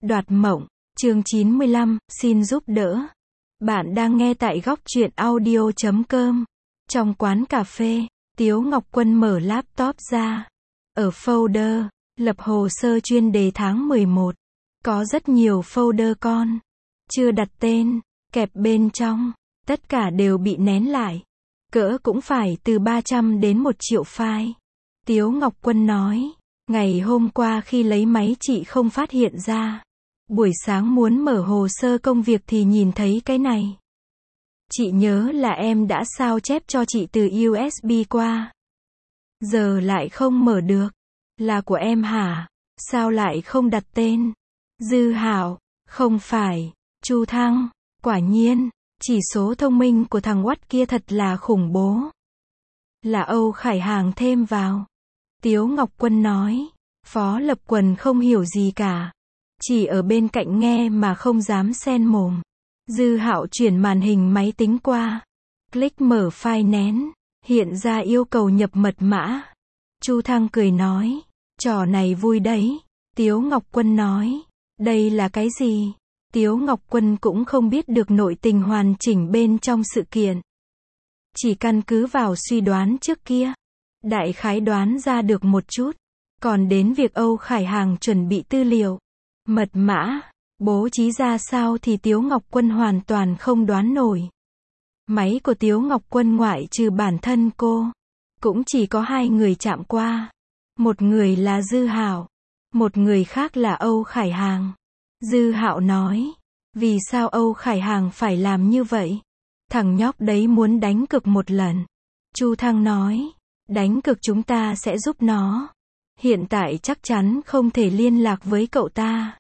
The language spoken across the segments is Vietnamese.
Đoạt mộng, chương 95, xin giúp đỡ. Bạn đang nghe tại góc truyện audio.com. Trong quán cà phê, Tiếu Ngọc Quân mở laptop ra. Ở folder, lập hồ sơ chuyên đề tháng 11. Có rất nhiều folder con. Chưa đặt tên, kẹp bên trong. Tất cả đều bị nén lại. Cỡ cũng phải từ 300 đến 1 triệu file. Tiếu Ngọc Quân nói, ngày hôm qua khi lấy máy chị không phát hiện ra. Buổi sáng muốn mở hồ sơ công việc thì nhìn thấy cái này. Chị nhớ là em đã sao chép cho chị từ USB qua. Giờ lại không mở được. Là của em hả? Sao lại không đặt tên? Dư Hạo, không phải. Chu Thăng, quả nhiên, chỉ số thông minh của thằng Watt kia thật là khủng bố. Là Âu Khải Hàng thêm vào. Tiếu Ngọc Quân nói. Phó Lập Quần không hiểu gì cả. Chỉ ở bên cạnh nghe mà không dám xen mồm. Dư Hạo chuyển màn hình máy tính qua. Click mở file nén. Hiện ra yêu cầu nhập mật mã. Chu Thăng cười nói. Trò này vui đấy. Tiếu Ngọc Quân nói. Đây là cái gì? Tiếu Ngọc Quân cũng không biết được nội tình hoàn chỉnh bên trong sự kiện. Chỉ căn cứ vào suy đoán trước kia. Đại khái đoán ra được một chút. Còn đến việc Âu Khải Hàng chuẩn bị tư liệu, mật mã, bố trí ra sao thì Tiếu Ngọc Quân hoàn toàn không đoán nổi. Máy của Tiếu Ngọc Quân ngoại trừ bản thân cô, cũng chỉ có 2 người chạm qua. Một người là Dư Hạo, một người khác là Âu Khải Hàng. Dư Hạo nói, vì sao Âu Khải Hàng phải làm như vậy? Thằng nhóc đấy muốn đánh cược một lần. Chu Thăng nói, đánh cược chúng ta sẽ giúp nó. Hiện tại chắc chắn không thể liên lạc với cậu ta.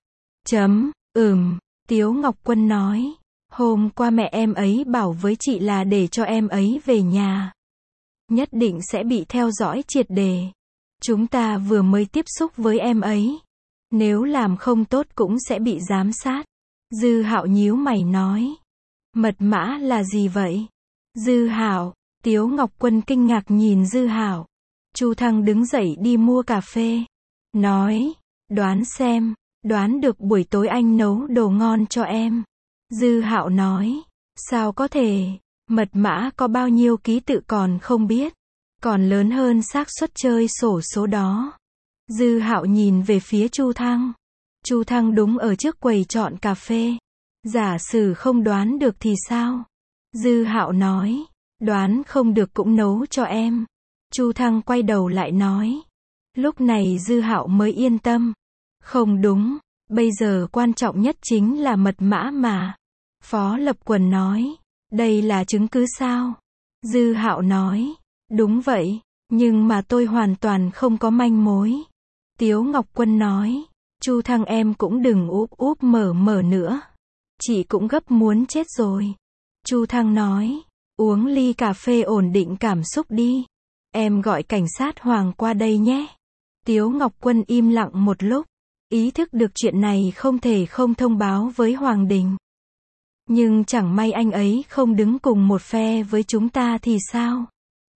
Tiếu Ngọc Quân nói. Hôm qua mẹ em ấy bảo với chị là để cho em ấy về nhà. Nhất định sẽ bị theo dõi triệt đề. Chúng ta vừa mới tiếp xúc với em ấy. Nếu làm không tốt cũng sẽ bị giám sát. Dư Hạo nhíu mày nói. Mật mã là gì vậy? Dư Hạo. Tiếu Ngọc Quân kinh ngạc nhìn Dư Hạo. Chu Thăng đứng dậy đi mua cà phê. Nói, đoán xem, đoán được buổi tối anh nấu đồ ngon cho em. Dư Hạo nói, sao có thể, mật mã có bao nhiêu ký tự còn không biết. Còn lớn hơn xác suất chơi xổ số đó. Dư Hạo nhìn về phía Chu Thăng. Chu Thăng đúng ở trước quầy chọn cà phê. Giả sử không đoán được thì sao? Dư Hạo nói, đoán không được cũng nấu cho em. Chu Thăng quay đầu lại nói. Lúc này Dư Hạo mới yên tâm. Không đúng, bây giờ quan trọng nhất chính là mật mã mà. Phó Lập Quần nói. Đây là chứng cứ sao? Dư Hạo nói. Đúng vậy, nhưng mà tôi hoàn toàn không có manh mối. Tiếu Ngọc Quân nói. Chu Thăng em cũng đừng úp mở nữa. Chị cũng gấp muốn chết rồi. Chu Thăng nói. Uống ly cà phê ổn định cảm xúc đi. Em gọi cảnh sát Hoàng qua đây nhé. Tiếu Ngọc Quân im lặng một lúc. Ý thức được chuyện này không thể không thông báo với Hoàng Đình. Nhưng chẳng may anh ấy không đứng cùng một phe với chúng ta thì sao?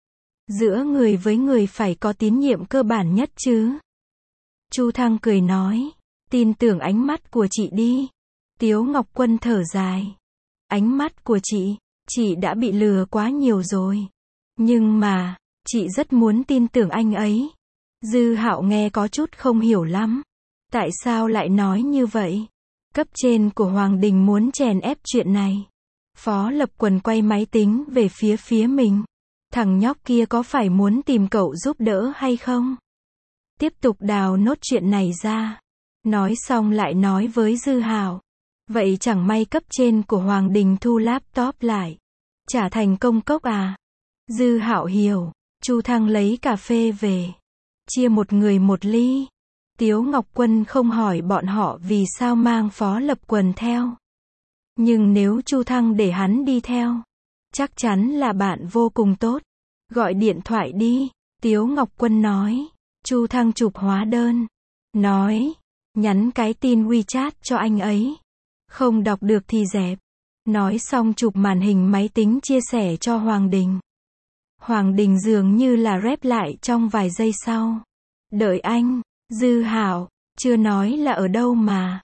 Giữa người với người phải có tín nhiệm cơ bản nhất chứ. Chu Thăng cười nói. Tin tưởng ánh mắt của chị đi. Tiếu Ngọc Quân thở dài. Ánh mắt của chị đã bị lừa quá nhiều rồi. Nhưng mà, chị rất muốn tin tưởng anh ấy. Dư Hạo nghe có chút không hiểu lắm. Tại sao lại nói như vậy? Cấp trên của Hoàng Đình muốn chèn ép chuyện này. Phó Lập Quần quay máy tính về phía mình. Thằng nhóc kia có phải muốn tìm cậu giúp đỡ hay không? Tiếp tục đào nốt chuyện này ra. Nói xong lại nói với Dư Hạo. Vậy chẳng may cấp trên của Hoàng Đình thu laptop lại. Trả thành công cốc à? Dư Hạo hiểu. Chu Thăng lấy cà phê về. Chia một người một ly. Tiếu Ngọc Quân không hỏi bọn họ vì sao mang Phó Lập Quần theo. Nhưng nếu Chu Thăng để hắn đi theo, chắc chắn là bạn vô cùng tốt. Gọi điện thoại đi. Tiếu Ngọc Quân nói. Chu Thăng chụp hóa đơn. Nói. Nhắn cái tin WeChat cho anh ấy. Không đọc được thì dẹp. Nói xong chụp màn hình máy tính chia sẻ cho Hoàng Đình. Hoàng Đình dường như là rep lại trong vài giây sau. Đợi anh, Dư Hạo, chưa nói là ở đâu mà.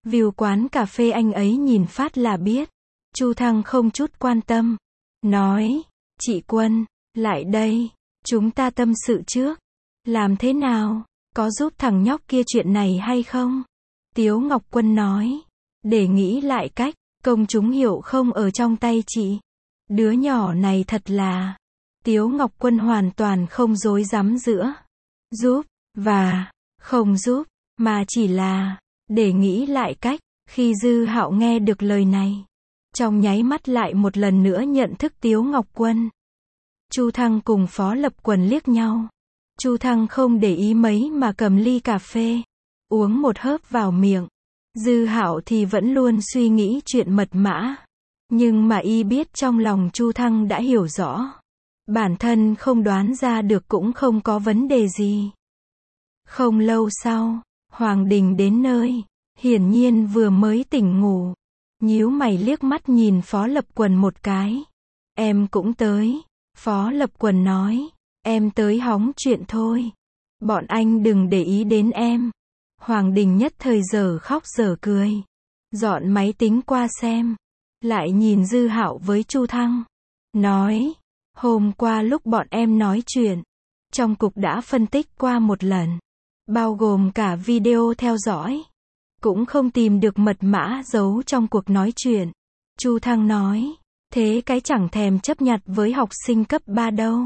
View quán cà phê anh ấy nhìn phát là biết. Chu Thăng không chút quan tâm. Nói, chị Quân, lại đây. Chúng ta tâm sự trước. Làm thế nào? Có giúp thằng nhóc kia chuyện này hay không? Tiếu Ngọc Quân nói. Để nghĩ lại cách, công chúng hiểu không ở trong tay chị. Đứa nhỏ này thật là... Tiếu Ngọc Quân hoàn toàn không dối dám giữa giúp và không giúp, mà chỉ là để nghĩ lại cách. Khi Dư Hạo nghe được lời này, trong nháy mắt lại một lần nữa nhận thức Tiếu Ngọc Quân. Chu Thăng cùng Phó Lập Quần liếc nhau. Chu Thăng không để ý mấy mà cầm ly cà phê, uống một hớp vào miệng. Dư Hạo thì vẫn luôn suy nghĩ chuyện mật mã. Nhưng mà y biết trong lòng Chu Thăng đã hiểu rõ. Bản thân không đoán ra được cũng không có vấn đề gì. Không lâu sau, Hoàng Đình đến nơi. Hiển nhiên vừa mới tỉnh ngủ. Nhíu mày liếc mắt nhìn Phó Lập Quần một cái. Em cũng tới. Phó Lập Quần nói. Em tới hóng chuyện thôi. Bọn anh đừng để ý đến em. Hoàng Đình nhất thời giờ khóc giờ cười. Dọn máy tính qua xem. Lại nhìn Dư Hạo với Chu Thăng. Nói. Hôm qua lúc bọn em nói chuyện, trong cục đã phân tích qua một lần. Bao gồm cả video theo dõi. Cũng không tìm được mật mã giấu trong cuộc nói chuyện. Chu Thăng nói. Thế cái chẳng thèm chấp nhặt với học sinh cấp 3 đâu.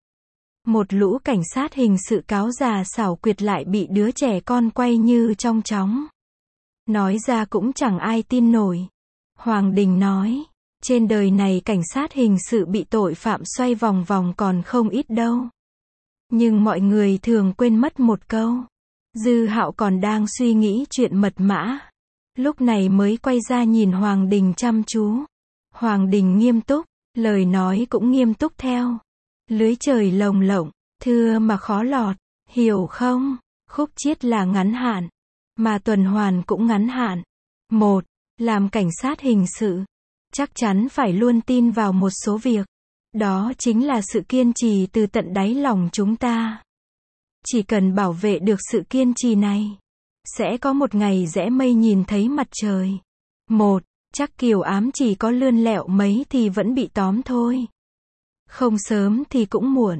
Một lũ cảnh sát hình sự cáo già xảo quyệt lại bị đứa trẻ con quay như trong chóng. Nói ra cũng chẳng ai tin nổi. Hoàng Đình nói. Trên đời này cảnh sát hình sự bị tội phạm xoay vòng vòng còn không ít đâu. Nhưng mọi người thường quên mất một câu. Dư Hạo còn đang suy nghĩ chuyện mật mã. Lúc này mới quay ra nhìn Hoàng Đình chăm chú. Hoàng Đình nghiêm túc, lời nói cũng nghiêm túc theo. Lưới trời lồng lộng, thưa mà khó lọt, hiểu không? Khúc chiết là ngắn hạn, mà tuần hoàn cũng ngắn hạn. Một, làm cảnh sát hình sự, chắc chắn phải luôn tin vào một số việc. Đó chính là sự kiên trì từ tận đáy lòng chúng ta. Chỉ cần bảo vệ được sự kiên trì này, sẽ có một ngày rẽ mây nhìn thấy mặt trời. Một, chắc kiều ám chỉ có lươn lẹo mấy thì vẫn bị tóm thôi. Không sớm thì cũng muộn.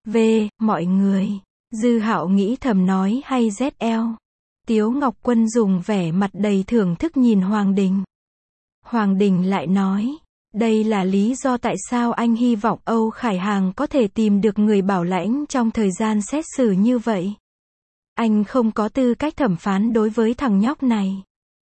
Mọi người. Dư Hạo nghĩ thầm nói hay ZL. Tiếu Ngọc Quân dùng vẻ mặt đầy thưởng thức nhìn Hoàng Đình. Hoàng Đình lại nói. Đây là lý do tại sao anh hy vọng Âu Khải Hàng có thể tìm được người bảo lãnh trong thời gian xét xử như vậy. Anh không có tư cách thẩm phán đối với thằng nhóc này.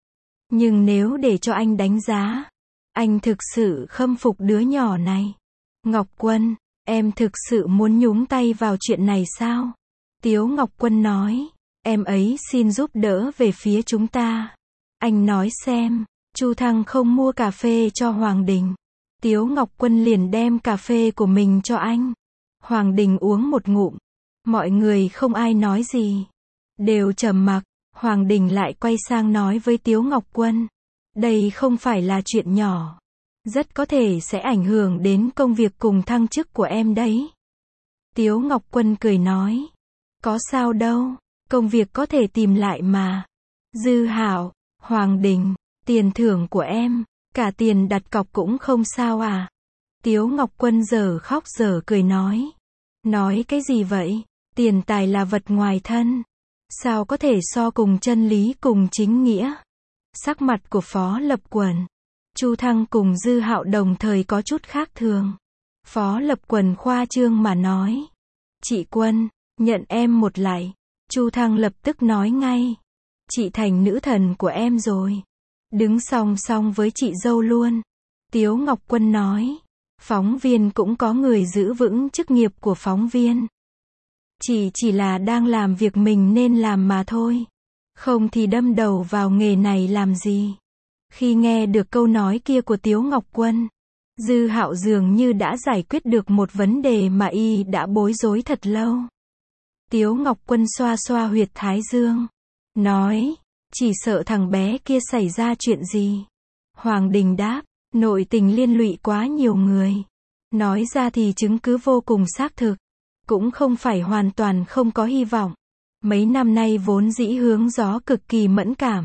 Nhưng nếu để cho anh đánh giá, anh thực sự khâm phục đứa nhỏ này. Ngọc Quân, em thực sự muốn nhúng tay vào chuyện này sao? Tiếu Ngọc Quân nói, em ấy xin giúp đỡ về phía chúng ta. Anh nói xem, Chu Thăng không mua cà phê cho Hoàng Đình. Tiếu Ngọc Quân liền đem cà phê của mình cho anh. Hoàng Đình uống một ngụm. Mọi người không ai nói gì. Đều trầm mặc. Hoàng Đình lại quay sang nói với Tiếu Ngọc Quân. Đây không phải là chuyện nhỏ. Rất có thể sẽ ảnh hưởng đến công việc cùng thăng chức của em đấy. Tiếu Ngọc Quân cười nói. Có sao đâu, công việc có thể tìm lại mà. Dư Hạo, Hoàng Đình, tiền thưởng của em, cả tiền đặt cọc cũng không sao à. Tiếu Ngọc Quân giờ khóc giờ cười nói. Nói cái gì vậy? Tiền tài là vật ngoài thân. Sao có thể so cùng chân lý cùng chính nghĩa? Sắc mặt của Phó Lập Quần, Chu Thăng cùng Dư Hạo đồng thời có chút khác thường. Phó Lập Quần khoa trương mà nói. Chị Quân, nhận em một lại. Chu Thăng lập tức nói ngay. Chị thành nữ thần của em rồi. Đứng song song với chị dâu luôn. Tiếu Ngọc Quân nói. Phóng viên cũng có người giữ vững chức nghiệp của phóng viên. Chị chỉ là đang làm việc mình nên làm mà thôi. Không thì đâm đầu vào nghề này làm gì. Khi nghe được câu nói kia của Tiếu Ngọc Quân, Dư Hạo dường như đã giải quyết được một vấn đề mà y đã bối rối thật lâu. Tiếu Ngọc Quân xoa xoa huyệt thái dương. Nói, chỉ sợ thằng bé kia xảy ra chuyện gì. Hoàng Đình đáp, nội tình liên lụy quá nhiều người. Nói ra thì chứng cứ vô cùng xác thực. Cũng không phải hoàn toàn không có hy vọng. Mấy năm nay vốn dĩ hướng gió cực kỳ mẫn cảm.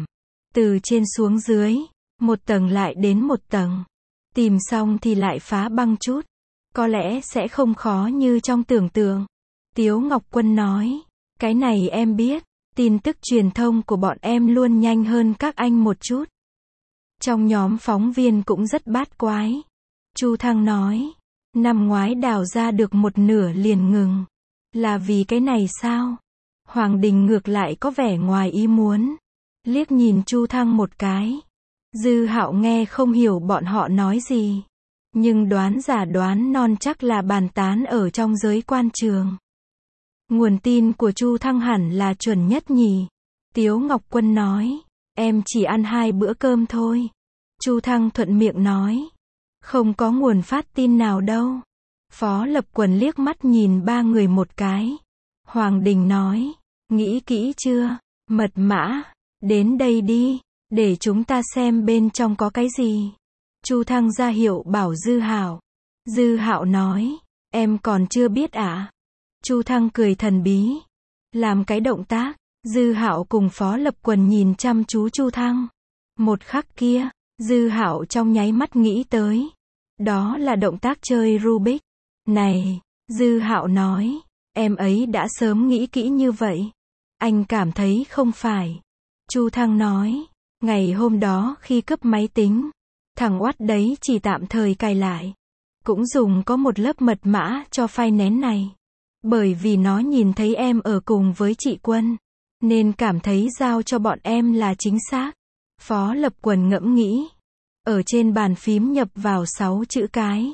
Từ trên xuống dưới, một tầng lại đến một tầng. Tìm xong thì lại phá băng chút. Có lẽ sẽ không khó như trong tưởng tượng. Tiếu Ngọc Quân nói, cái này em biết, tin tức truyền thông của bọn em luôn nhanh hơn các anh một chút. Trong nhóm phóng viên cũng rất bát quái. Chu Thăng nói, năm ngoái đào ra được một nửa liền ngừng. Là vì cái này sao? Hoàng Đình ngược lại có vẻ ngoài ý muốn. Liếc nhìn Chu Thăng một cái. Dư Hạo nghe không hiểu bọn họ nói gì. Nhưng đoán giả đoán non chắc là bàn tán ở trong giới quan trường. Nguồn tin của Chu Thăng hẳn là chuẩn nhất nhỉ. Tiếu Ngọc Quân nói, em chỉ ăn 2 bữa cơm thôi. Chu Thăng thuận miệng nói, không có nguồn phát tin nào đâu. Phó Lập Quần liếc mắt nhìn ba người một cái. Hoàng Đình nói, nghĩ kỹ chưa? Mật mã, đến đây đi, để chúng ta xem bên trong có cái gì. Chu Thăng ra hiệu bảo Dư Hạo. Dư Hạo nói, em còn chưa biết à? Chu Thăng cười thần bí, làm cái động tác. Dư Hạo cùng Phó Lập Quần nhìn chăm chú Chu Thăng. Một khắc kia, Dư Hạo trong nháy mắt nghĩ tới, đó là động tác chơi Rubik. Này, Dư Hạo nói, em ấy đã sớm nghĩ kỹ như vậy. Anh cảm thấy không phải. Chu Thăng nói, ngày hôm đó khi cướp máy tính, thằng oắt đấy chỉ tạm thời cài lại. Cũng dùng có một lớp mật mã cho file nén này. Bởi vì nó nhìn thấy em ở cùng với chị Quân, nên cảm thấy giao cho bọn em là chính xác. Phó Lập Quần ngẫm nghĩ. Ở trên bàn phím nhập vào 6 chữ cái.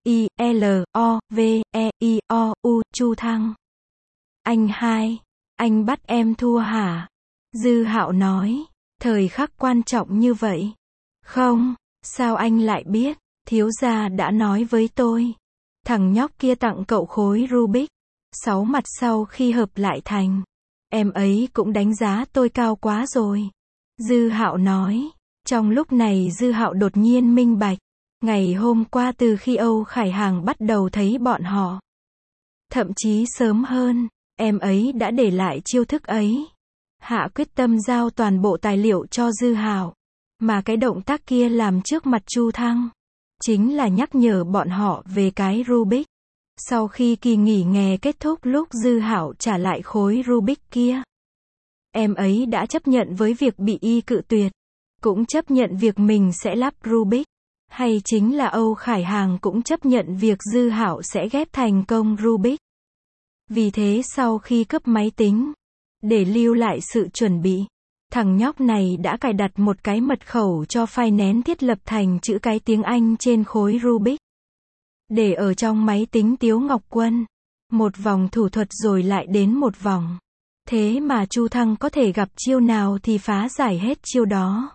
I-L-O-V-E-I-O-U, Chu Thăng. Anh hai, anh bắt em thua hả? Dư Hạo nói, thời khắc quan trọng như vậy. Không, sao anh lại biết? Thiếu gia đã nói với tôi. Thằng nhóc kia tặng cậu khối Rubik. 6 mặt sau khi hợp lại thành. Em ấy cũng đánh giá tôi cao quá rồi. Dư Hạo nói. Trong lúc này Dư Hạo đột nhiên minh bạch. Ngày hôm qua từ khi Âu Khải Hàng bắt đầu thấy bọn họ. Thậm chí sớm hơn, em ấy đã để lại chiêu thức ấy. Hạ quyết tâm giao toàn bộ tài liệu cho Dư Hạo. Mà cái động tác kia làm trước mặt Chu Thăng. Chính là nhắc nhở bọn họ về cái Rubik. Sau khi kỳ nghỉ hè kết thúc lúc Dư Hạo trả lại khối Rubik kia. Em ấy đã chấp nhận với việc bị y cự tuyệt. Cũng chấp nhận việc mình sẽ lắp Rubik. Hay chính là Âu Khải Hàng cũng chấp nhận việc Dư Hạo sẽ ghép thành công Rubik. Vì thế sau khi cướp máy tính, để lưu lại sự chuẩn bị, thằng nhóc này đã cài đặt một cái mật khẩu cho file nén thiết lập thành chữ cái tiếng Anh trên khối Rubik. Để ở trong máy tính Tiếu Ngọc Quân. Một vòng thủ thuật rồi lại đến một vòng. Thế mà Chu Thăng có thể gặp chiêu nào thì phá giải hết chiêu đó.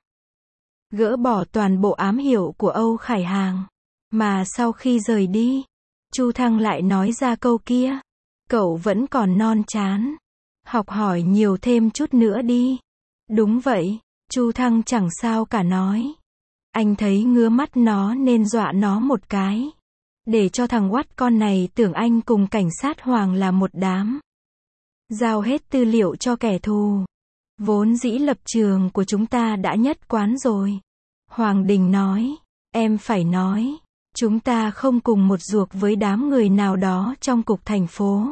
Gỡ bỏ toàn bộ ám hiệu của Âu Khải Hàng. Mà sau khi rời đi, Chu Thăng lại nói ra câu kia. Cậu vẫn còn non chán. Học hỏi nhiều thêm chút nữa đi. Đúng vậy, Chu Thăng chẳng sao cả nói. Anh thấy ngứa mắt nó nên dọa nó một cái. Để cho thằng oắt con này tưởng anh cùng cảnh sát Hoàng là một đám. Giao hết tư liệu cho kẻ thù. Vốn dĩ lập trường của chúng ta đã nhất quán rồi. Hoàng Đình nói, em phải nói, chúng ta không cùng một ruột với đám người nào đó trong cục thành phố.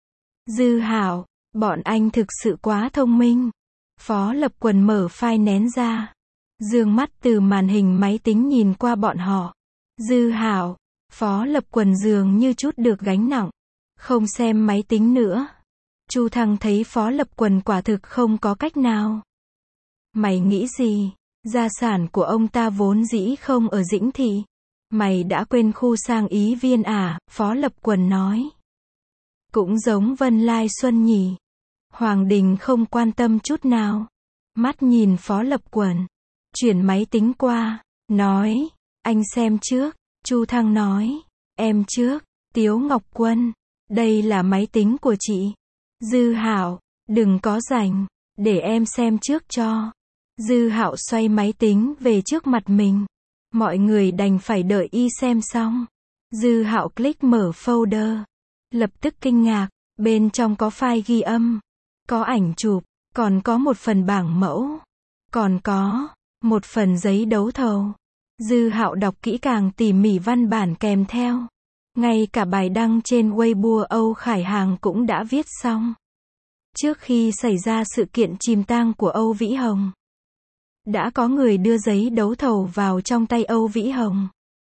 Dư Hạo, bọn anh thực sự quá thông minh. Phó Lập Quần mở file nén ra. Dương mắt từ màn hình máy tính nhìn qua bọn họ. Dư Hạo, Phó Lập Quần dường như chút được gánh nặng. Không xem máy tính nữa. Chu Thăng thấy Phó Lập Quần quả thực không có cách nào. Mày nghĩ gì? Gia sản của ông ta vốn dĩ không ở Dĩnh Thị. Mày đã quên khu sang ý viên à? Phó Lập Quần nói. Cũng giống Vân Lai Xuân nhỉ. Hoàng Đình không quan tâm chút nào. Mắt nhìn Phó Lập Quần. Chuyển máy tính qua. Nói. Anh xem trước. Chu Thăng nói. Em trước. Tiếu Ngọc Quân. Đây là máy tính của chị. Dư Hạo. Đừng có rảnh. Để em xem trước cho. Dư Hạo xoay máy tính về trước mặt mình. Mọi người đành phải đợi y xem xong. Dư Hạo click mở folder. Lập tức kinh ngạc. Bên trong có file ghi âm. Có ảnh chụp. Còn có một phần bảng mẫu. Còn có một phần giấy đấu thầu. Dư Hạo đọc kỹ càng tỉ mỉ văn bản kèm theo. Ngay cả bài đăng trên Weibo Âu Khải Hàng cũng đã viết xong. Trước khi xảy ra sự kiện chìm tang của Âu Vĩ Hồng, đã có người đưa giấy đấu thầu vào trong tay Âu Vĩ Hồng.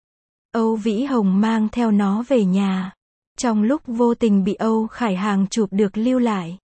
Âu Vĩ Hồng mang theo nó về nhà. Trong lúc vô tình bị Âu Khải Hàng chụp được lưu lại.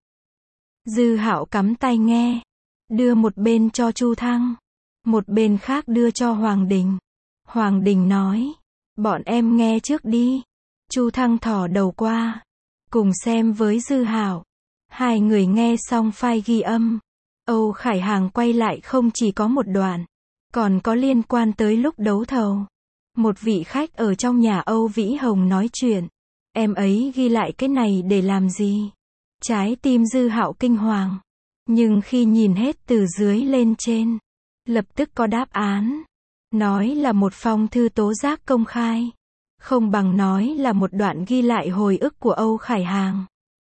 Dư Hạo cắm tai nghe, đưa một bên cho Chu Thăng, một bên khác đưa cho Hoàng Đình. Hoàng Đình nói, bọn em nghe trước đi. Chu Thăng thò đầu qua, cùng xem với Dư Hạo. Hai người nghe xong file ghi âm. Âu Khải Hàng quay lại không chỉ có một đoạn, còn có liên quan tới lúc đấu thầu. Một vị khách ở trong nhà Âu Vĩ Hồng nói chuyện. Em ấy ghi lại cái này để làm gì? Trái tim Dư Hạo kinh hoàng. Nhưng khi nhìn hết từ dưới lên trên, lập tức có đáp án. Nói là một phong thư tố giác công khai. Không bằng nói là một đoạn ghi lại hồi ức của Âu Khải Hàng.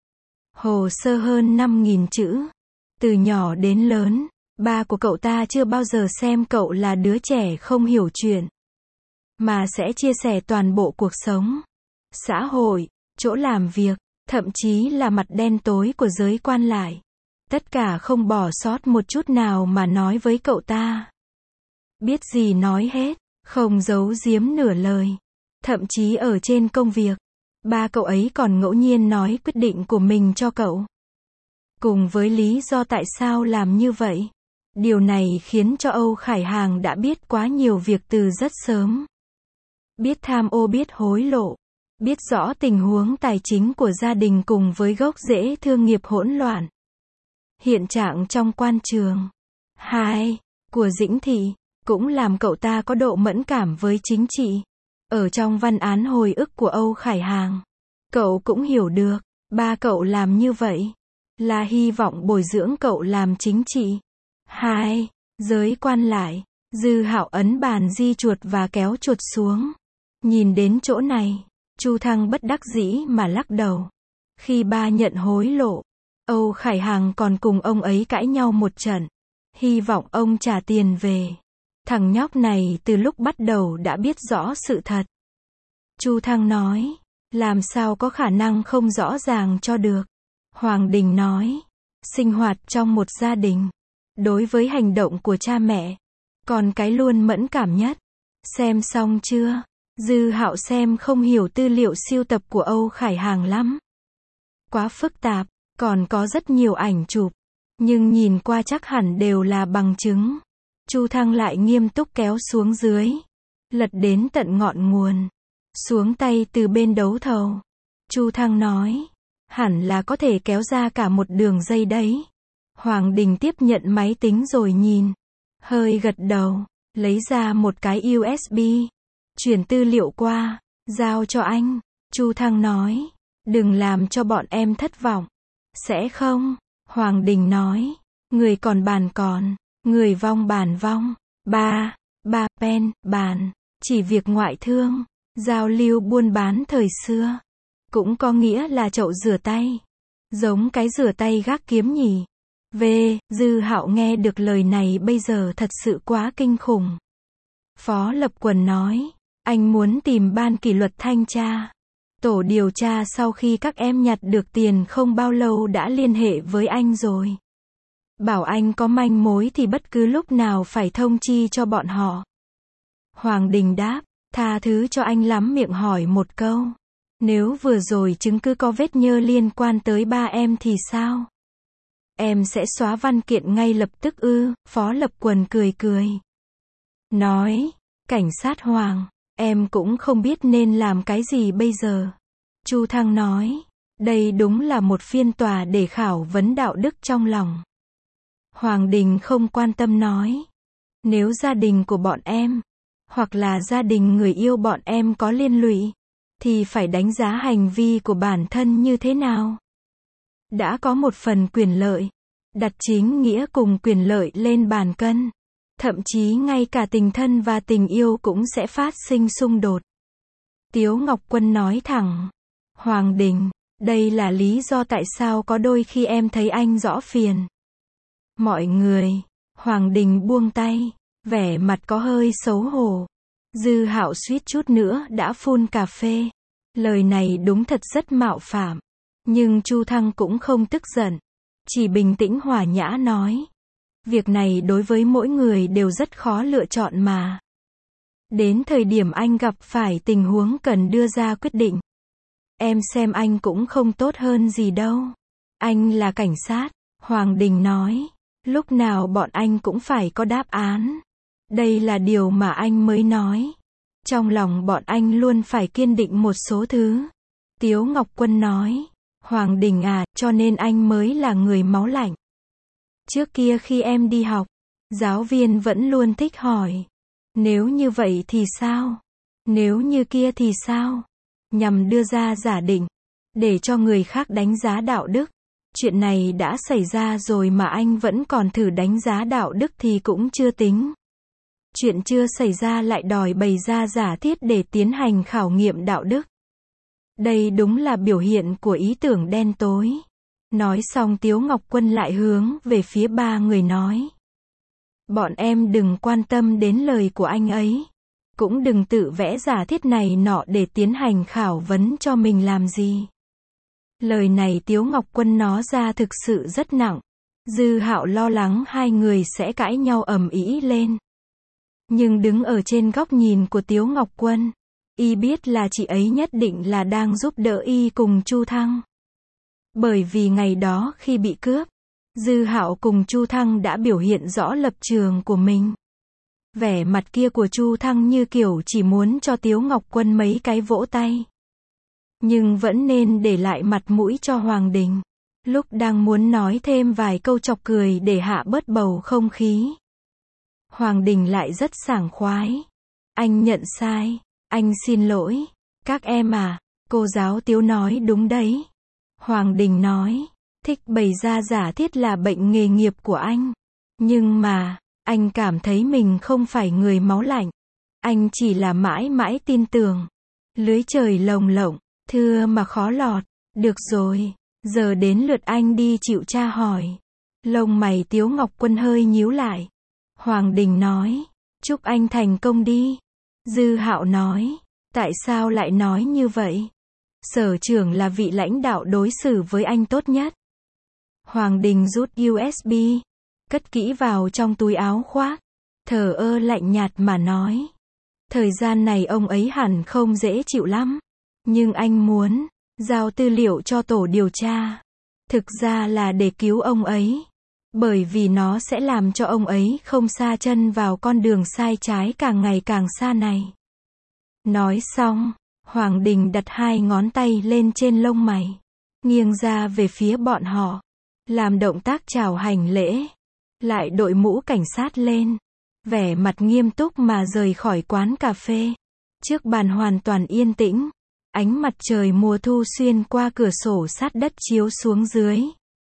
Hồ sơ hơn 5.000 chữ. Từ nhỏ đến lớn, ba của cậu ta chưa bao giờ xem cậu là đứa trẻ không hiểu chuyện, mà sẽ chia sẻ toàn bộ cuộc sống, xã hội, chỗ làm việc, thậm chí là mặt đen tối của giới quan lại. Tất cả không bỏ sót một chút nào mà nói với cậu ta. Biết gì nói hết, không giấu giếm nửa lời. Thậm chí ở trên công việc, ba cậu ấy còn ngẫu nhiên nói quyết định của mình cho cậu. Cùng với lý do tại sao làm như vậy. Điều này khiến cho Âu Khải Hàng đã biết quá nhiều việc từ rất sớm. Biết tham ô, biết hối lộ, biết rõ tình huống tài chính của gia đình cùng với gốc rễ thương nghiệp hỗn loạn. Hiện trạng trong quan trường 2 của Dĩnh Thị cũng làm cậu ta có độ mẫn cảm với chính trị. Ở trong văn án hồi ức của Âu Khải Hàng, cậu cũng hiểu được, ba cậu làm như vậy là hy vọng bồi dưỡng cậu làm chính trị. 2. Giới quan lại. Dư Hạo ấn bàn di chuột và kéo chuột xuống. Nhìn đến chỗ này, Chu Thăng bất đắc dĩ mà lắc đầu. Khi ba nhận hối lộ, Âu Khải Hàng còn cùng ông ấy cãi nhau một trận. Hy vọng ông trả tiền về. Thằng nhóc này từ lúc bắt đầu đã biết rõ sự thật. Chu Thăng nói, làm sao có khả năng không rõ ràng cho được. Hoàng Đình nói, sinh hoạt trong một gia đình, đối với hành động của cha mẹ, con cái luôn mẫn cảm nhất. Xem xong chưa? Dư Hạo xem không hiểu tư liệu sưu tập của Âu Khải Hàng lắm. Quá phức tạp, còn có rất nhiều ảnh chụp, nhưng nhìn qua chắc hẳn đều là bằng chứng. Chu Thăng lại nghiêm túc kéo xuống dưới, lật đến tận ngọn nguồn, xuống tay từ bên đấu thầu. Chu Thăng nói, hẳn là có thể kéo ra cả một đường dây đấy. Hoàng Đình tiếp nhận máy tính rồi nhìn, hơi gật đầu, lấy ra một cái USB, chuyển tư liệu qua, giao cho anh. Chu Thăng nói, đừng làm cho bọn em thất vọng. Sẽ không? Hoàng Đình nói, người còn bàn còn, người vong bàn vong. Ba pen, bàn, chỉ việc ngoại thương, giao lưu buôn bán thời xưa. Cũng có nghĩa là chậu rửa tay. Giống cái rửa tay gác kiếm nhỉ. Dư Hạo nghe được lời này bây giờ thật sự quá kinh khủng. Phó Lập Quần nói, anh muốn tìm ban kỷ luật thanh tra. Tổ điều tra sau khi các em nhặt được tiền không bao lâu đã liên hệ với anh rồi. Bảo anh có manh mối thì bất cứ lúc nào phải thông chi cho bọn họ. Hoàng Đình đáp, tha thứ cho anh lắm miệng hỏi một câu. Nếu vừa rồi chứng cứ có vết nhơ liên quan tới ba em thì sao? Em sẽ xóa văn kiện ngay lập tức ư? Phó Lập Quần cười cười. Nói, cảnh sát Hoàng, em cũng không biết nên làm cái gì bây giờ. Chu Thăng nói, đây đúng là một phiên tòa để khảo vấn đạo đức trong lòng. Hoàng Đình không quan tâm nói, nếu gia đình của bọn em, hoặc là gia đình người yêu bọn em có liên lụy, thì phải đánh giá hành vi của bản thân như thế nào. Đã có một phần quyền lợi, đặt chính nghĩa cùng quyền lợi lên bàn cân. Thậm chí ngay cả tình thân và tình yêu cũng sẽ phát sinh xung đột. Tiếu Ngọc Quân nói thẳng, Hoàng Đình, đây là lý do tại sao có đôi khi em thấy anh rõ phiền. Mọi người, Hoàng Đình buông tay, vẻ mặt có hơi xấu hổ. Dư Hạo suýt chút nữa đã phun cà phê. Lời này đúng thật rất mạo phạm. Nhưng Chu Thăng cũng không tức giận. Chỉ bình tĩnh hòa nhã nói. Việc này đối với mỗi người đều rất khó lựa chọn mà. Đến thời điểm anh gặp phải tình huống cần đưa ra quyết định. Em xem anh cũng không tốt hơn gì đâu. Anh là cảnh sát, Hoàng Đình nói. Lúc nào bọn anh cũng phải có đáp án. Đây là điều mà anh mới nói. Trong lòng bọn anh luôn phải kiên định một số thứ. Tiếu Ngọc Quân nói. Hoàng Đình à, cho nên anh mới là người máu lạnh. Trước kia khi em đi học, giáo viên vẫn luôn thích hỏi. Nếu như vậy thì sao? Nếu như kia thì sao? Nhằm đưa ra giả định, để cho người khác đánh giá đạo đức. Chuyện này đã xảy ra rồi mà anh vẫn còn thử đánh giá đạo đức thì cũng chưa tính. Chuyện chưa xảy ra lại đòi bày ra giả thiết để tiến hành khảo nghiệm đạo đức. Đây đúng là biểu hiện của ý tưởng đen tối. Nói xong Tiếu Ngọc Quân lại hướng về phía ba người nói. Bọn em đừng quan tâm đến lời của anh ấy. Cũng đừng tự vẽ giả thiết này nọ để tiến hành khảo vấn cho mình làm gì. Lời này Tiếu Ngọc Quân nói ra thực sự rất nặng. Dư Hạo lo lắng hai người sẽ cãi nhau ầm ĩ lên. Nhưng đứng ở trên góc nhìn của Tiếu Ngọc Quân, y biết là chị ấy nhất định là đang giúp đỡ y cùng Chu Thăng. Bởi vì ngày đó khi bị cướp, Dư Hạo cùng Chu Thăng đã biểu hiện rõ lập trường của mình. Vẻ mặt kia của Chu Thăng như kiểu chỉ muốn cho Tiếu Ngọc Quân mấy cái vỗ tay. Nhưng vẫn nên để lại mặt mũi cho Hoàng Đình. Lúc đang muốn nói thêm vài câu chọc cười để hạ bớt bầu không khí. Hoàng Đình lại rất sảng khoái. Anh nhận sai. Anh xin lỗi. Các em à, cô giáo Tiếu nói đúng đấy. Hoàng Đình nói. Thích bày ra giả thiết là bệnh nghề nghiệp của anh. Nhưng mà, anh cảm thấy mình không phải người máu lạnh. Anh chỉ là mãi mãi tin tưởng. Lưới trời lồng lộng, thưa mà khó lọt. Được rồi, giờ đến lượt anh đi chịu tra hỏi. Lông mày Tiếu Ngọc Quân hơi nhíu lại. Hoàng Đình nói, chúc anh thành công đi. Dư Hạo nói, tại sao lại nói như vậy? Sở trưởng là vị lãnh đạo đối xử với anh tốt nhất. Hoàng Đình rút USB, cất kỹ vào trong túi áo khoác, thờ ơ lạnh nhạt mà nói. Thời gian này ông ấy hẳn không dễ chịu lắm. Nhưng anh muốn giao tư liệu cho tổ điều tra. Thực ra là để cứu ông ấy. Bởi vì nó sẽ làm cho ông ấy không sa chân vào con đường sai trái càng ngày càng xa này. Nói xong, Hoàng Đình đặt hai ngón tay lên trên lông mày, nghiêng ra về phía bọn họ, làm động tác chào hành lễ, lại đội mũ cảnh sát lên, vẻ mặt nghiêm túc mà rời khỏi quán cà phê. Trước bàn hoàn toàn yên tĩnh, ánh mặt trời mùa thu xuyên qua cửa sổ sát đất chiếu xuống dưới.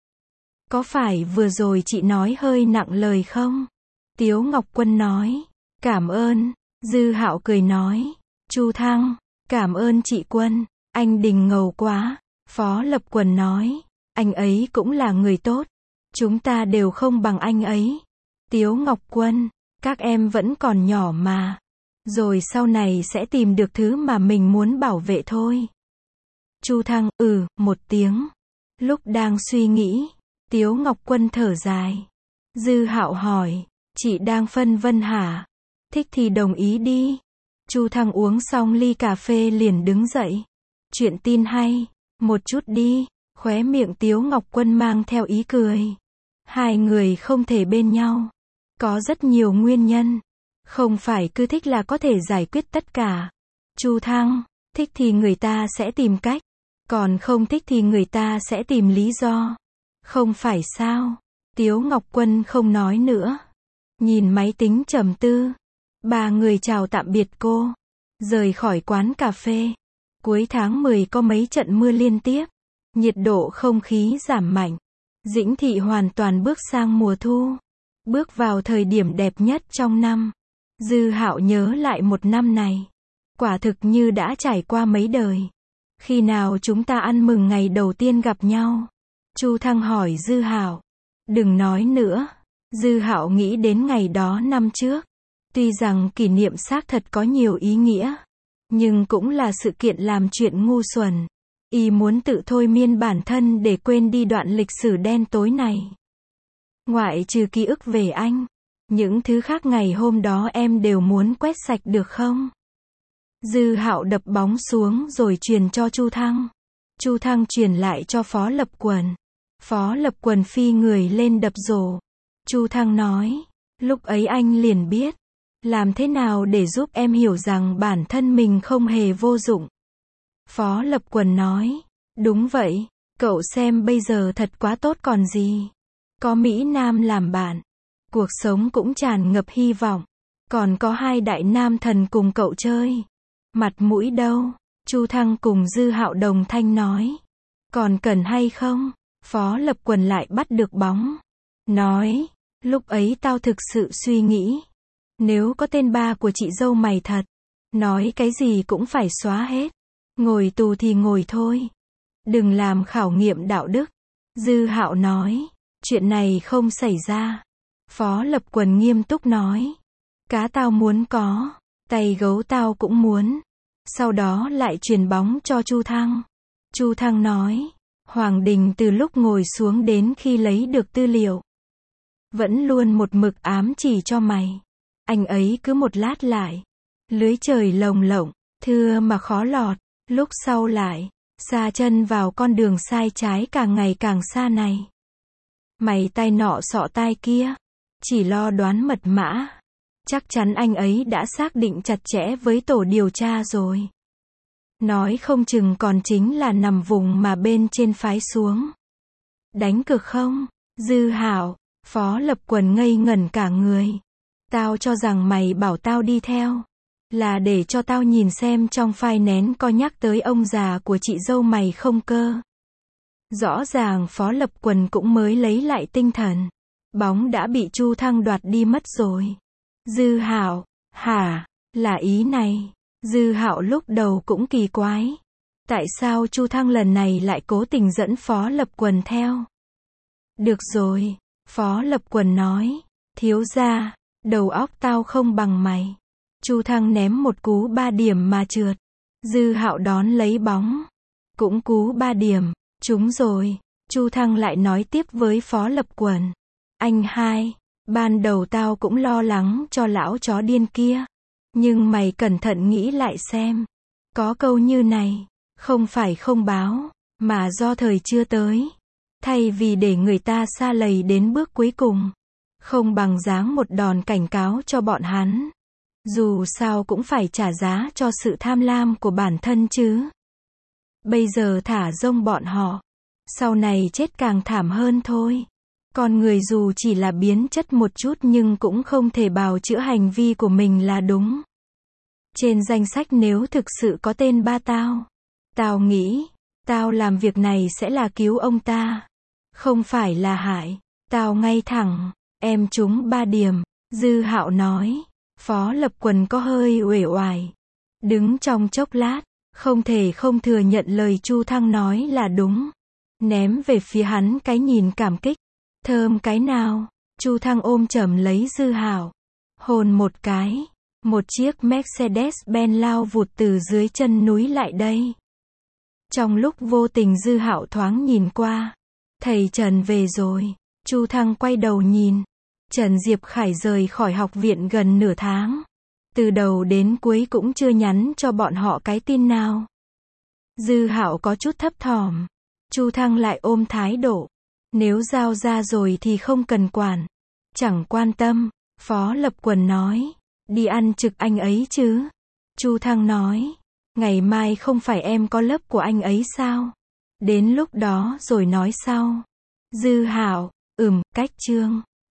Có phải vừa rồi chị nói hơi nặng lời không? Tiếu Ngọc Quân nói. Cảm ơn. Dư Hạo cười nói. Chu Thăng, cảm ơn chị Quân. Anh Đình ngầu quá. Phó Lập Quần nói. Anh ấy cũng là người tốt. Chúng ta đều không bằng anh ấy. Tiếu Ngọc Quân, các em vẫn còn nhỏ mà. Rồi sau này sẽ tìm được thứ mà mình muốn bảo vệ thôi. Chu Thăng, một tiếng. Lúc đang suy nghĩ, Tiếu Ngọc Quân thở dài. Dư Hạo hỏi, chị đang phân vân hả? Thích thì đồng ý đi. Chu Thăng uống xong ly cà phê liền đứng dậy. Chuyện tin hay, một chút đi. Khóe miệng Tiếu Ngọc Quân mang theo ý cười. Hai người không thể bên nhau. Có rất nhiều nguyên nhân. Không phải cứ thích là có thể giải quyết tất cả. Chu Thăng, thích thì người ta sẽ tìm cách. Còn không thích thì người ta sẽ tìm lý do. Không phải sao? Tiếu Ngọc Quân không nói nữa. Nhìn máy tính trầm tư. Ba người chào tạm biệt cô. Rời khỏi quán cà phê. Cuối tháng 10 có mấy trận mưa liên tiếp. Nhiệt độ không khí giảm mạnh. Dĩnh Thị hoàn toàn bước sang mùa thu. Bước vào thời điểm đẹp nhất trong năm. Dư Hạo nhớ lại một năm này. Quả thực như đã trải qua mấy đời. Khi nào chúng ta ăn mừng ngày đầu tiên gặp nhau? Chu Thăng hỏi Dư Hạo. Đừng nói nữa. Dư Hạo nghĩ đến ngày đó năm trước. Tuy rằng kỷ niệm xác thật có nhiều ý nghĩa, nhưng cũng là sự kiện làm chuyện ngu xuẩn. Y muốn tự thôi miên bản thân để quên đi đoạn lịch sử đen tối này. Ngoại trừ ký ức về anh, những thứ khác ngày hôm đó em đều muốn quét sạch được không? Dư Hạo đập bóng xuống rồi truyền cho Chu Thăng. Chu Thăng truyền lại cho Phó Lập Quần. Phó Lập Quần phi người lên đập rổ. Chu Thăng nói, lúc ấy anh liền biết, làm thế nào để giúp em hiểu rằng bản thân mình không hề vô dụng. Phó Lập Quần nói, đúng vậy, cậu xem bây giờ thật quá tốt còn gì. Có Mỹ Nam làm bạn, cuộc sống cũng tràn ngập hy vọng, còn có hai đại nam thần cùng cậu chơi. Mặt mũi đâu? Chu Thăng cùng Dư Hạo đồng thanh nói. Còn cần hay không? Phó Lập Quần lại bắt được bóng. Nói, lúc ấy tao thực sự suy nghĩ, nếu có tên ba của chị dâu mày thật, nói cái gì cũng phải xóa hết. Ngồi tù thì ngồi thôi. Đừng làm khảo nghiệm đạo đức. Dư Hạo nói, chuyện này không xảy ra. Phó Lập Quần nghiêm túc nói, cá tao muốn có, tay gấu tao cũng muốn. Sau đó lại truyền bóng cho Chu Thăng. Chu Thăng nói, Hoàng Đình từ lúc ngồi xuống đến khi lấy được tư liệu, vẫn luôn một mực ám chỉ cho mày. Anh ấy cứ một lát lại, lưới trời lồng lộng, thưa mà khó lọt, lúc sau lại, sa chân vào con đường sai trái càng ngày càng xa này. Mày tai nọ sọ tai kia, chỉ lo đoán mật mã. Chắc chắn anh ấy đã xác định chặt chẽ với tổ điều tra rồi. Nói không chừng còn chính là nằm vùng mà bên trên phái xuống. Đánh cược không? Dư Hạo, Phó Lập Quần ngây ngẩn cả người. Tao cho rằng mày bảo tao đi theo, là để cho tao nhìn xem trong file nén có nhắc tới ông già của chị dâu mày không cơ. Rõ ràng Phó Lập Quần cũng mới lấy lại tinh thần. Bóng đã bị Chu Thăng đoạt đi mất rồi. Dư Hạo, hả, là ý này. Dư Hạo lúc đầu cũng kỳ quái. Tại sao Chu Thăng lần này lại cố tình dẫn Phó Lập Quần theo? Được rồi, Phó Lập Quần nói, thiếu gia, đầu óc tao không bằng mày. Chu Thăng ném một cú 3 điểm mà trượt. Dư Hạo đón lấy bóng, cũng cú 3 điểm, trúng rồi. Chu Thăng lại nói tiếp với Phó Lập Quần, anh hai, ban đầu tao cũng lo lắng cho lão chó điên kia. Nhưng mày cẩn thận nghĩ lại xem. Có câu như này, không phải không báo, mà do thời chưa tới. Thay vì để người ta sa lầy đến bước cuối cùng, không bằng giáng một đòn cảnh cáo cho bọn hắn. Dù sao cũng phải trả giá cho sự tham lam của bản thân chứ. Bây giờ thả rông bọn họ, sau này chết càng thảm hơn thôi. Con người dù chỉ là biến chất một chút nhưng cũng không thể bào chữa hành vi của mình là đúng. Trên danh sách nếu thực sự có tên ba tao, tao nghĩ, tao làm việc này sẽ là cứu ông ta, không phải là hại. Tao ngay thẳng, em trúng 3 điểm, Dư Hạo nói. Phó Lập Quần có hơi uể oải. Đứng trong chốc lát, không thể không thừa nhận lời Chu Thăng nói là đúng. Ném về phía hắn cái nhìn cảm kích. Thơm cái nào? Chu Thăng ôm chầm lấy Dư Hạo, hôn một cái. Một chiếc Mercedes-Benz lao vụt từ dưới chân núi lại đây. Trong lúc vô tình Dư Hạo thoáng nhìn qua, thầy Trần về rồi. Chu Thăng quay đầu nhìn. Trần Diệp Khải rời khỏi học viện gần nửa tháng. Từ đầu đến cuối cũng chưa nhắn cho bọn họ cái tin nào. Dư Hạo có chút thấp thỏm. Chu Thăng lại ôm thái độ, nếu giao ra rồi thì không cần quản. Chẳng quan tâm. Phó Lập Quần nói, đi ăn trực anh ấy chứ. Chu Thăng nói, ngày mai không phải em có lớp của anh ấy sao? Đến lúc đó rồi nói sau. Dư Hạo, cách chương.